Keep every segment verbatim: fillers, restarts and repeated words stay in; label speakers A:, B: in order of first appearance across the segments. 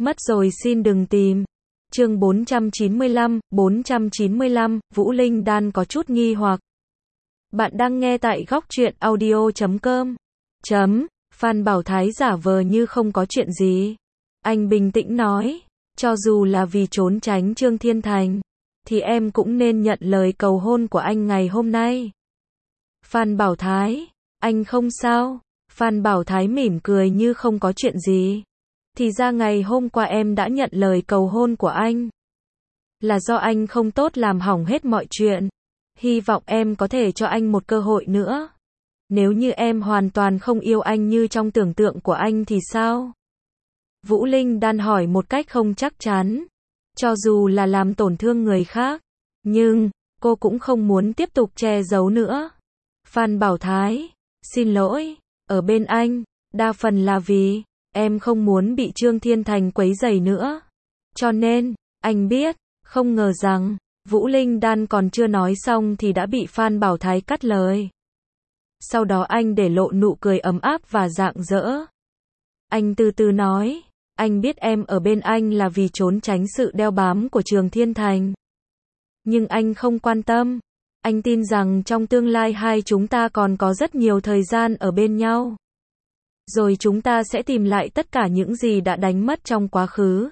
A: Mất rồi xin đừng tìm. Chương bốn trăm chín mươi lăm, bốn trăm chín mươi lăm, Vũ Linh Đan có chút nghi hoặc. Bạn đang nghe tại góc truyện audio chấm com. Chấm, Phan Bảo Thái giả vờ như không có chuyện gì. Anh bình tĩnh nói, cho dù là vì trốn tránh Trương Thiên Thành, thì em cũng nên nhận lời cầu hôn của anh ngày hôm nay. Phan Bảo Thái, anh không sao. Phan Bảo Thái mỉm cười như không có chuyện gì. Thì ra ngày hôm qua em đã nhận lời cầu hôn của anh. Là do anh không tốt làm hỏng hết mọi chuyện. Hy vọng em có thể cho anh một cơ hội nữa. Nếu như em hoàn toàn không yêu anh như trong tưởng tượng của anh thì sao? Vũ Linh Đan hỏi một cách không chắc chắn. Cho dù là làm tổn thương người khác, nhưng cô cũng không muốn tiếp tục che giấu nữa. Phan Bảo Thái, xin lỗi, ở bên anh, đa phần là vì em không muốn bị Trương Thiên Thành quấy rầy nữa. Cho nên, anh biết, không ngờ rằng, Vũ Linh Đan còn chưa nói xong thì đã bị Phan Bảo Thái cắt lời. Sau đó anh để lộ nụ cười ấm áp và rạng rỡ. Anh từ từ nói, anh biết em ở bên anh là vì trốn tránh sự đeo bám của Trương Thiên Thành. Nhưng anh không quan tâm. Anh tin rằng trong tương lai hai chúng ta còn có rất nhiều thời gian ở bên nhau. Rồi chúng ta sẽ tìm lại tất cả những gì đã đánh mất trong quá khứ.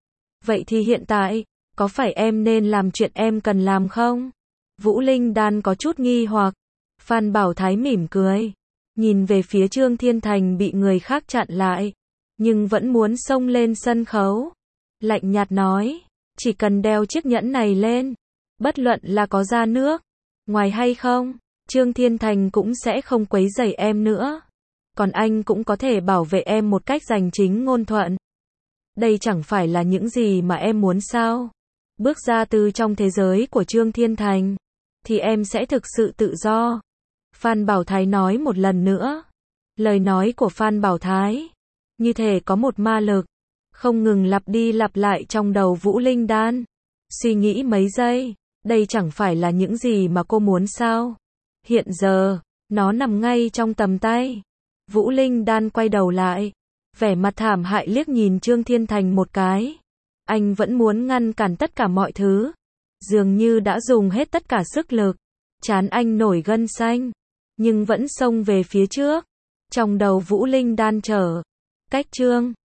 A: Vậy thì hiện tại, có phải em nên làm chuyện em cần làm không? Vũ Linh Đan có chút nghi hoặc. Phan Bảo Thái mỉm cười, nhìn về phía Trương Thiên Thành bị người khác chặn lại, nhưng vẫn muốn xông lên sân khấu. Lạnh nhạt nói, chỉ cần đeo chiếc nhẫn này lên, bất luận là có ra nước ngoài hay không, Trương Thiên Thành cũng sẽ không quấy rầy em nữa. Còn anh cũng có thể bảo vệ em một cách danh chính ngôn thuận. Đây chẳng phải là những gì mà em muốn sao? Bước ra từ trong thế giới của Trương Thiên Thành, thì em sẽ thực sự tự do. Phan Bảo Thái nói một lần nữa. Lời nói của Phan Bảo Thái, như thể có một ma lực, không ngừng lặp đi lặp lại trong đầu Vũ Linh Đan. Suy nghĩ mấy giây, đây chẳng phải là những gì mà cô muốn sao? Hiện giờ, nó nằm ngay trong tầm tay. Vũ Linh Đan quay đầu lại, vẻ mặt thảm hại liếc nhìn Trương Thiên Thành một cái. Anh vẫn muốn ngăn cản tất cả mọi thứ. Dường như đã dùng hết tất cả sức lực. Trán anh nổi gân xanh, nhưng vẫn xông về phía trước. Trong đầu Vũ Linh Đan trở cách Trương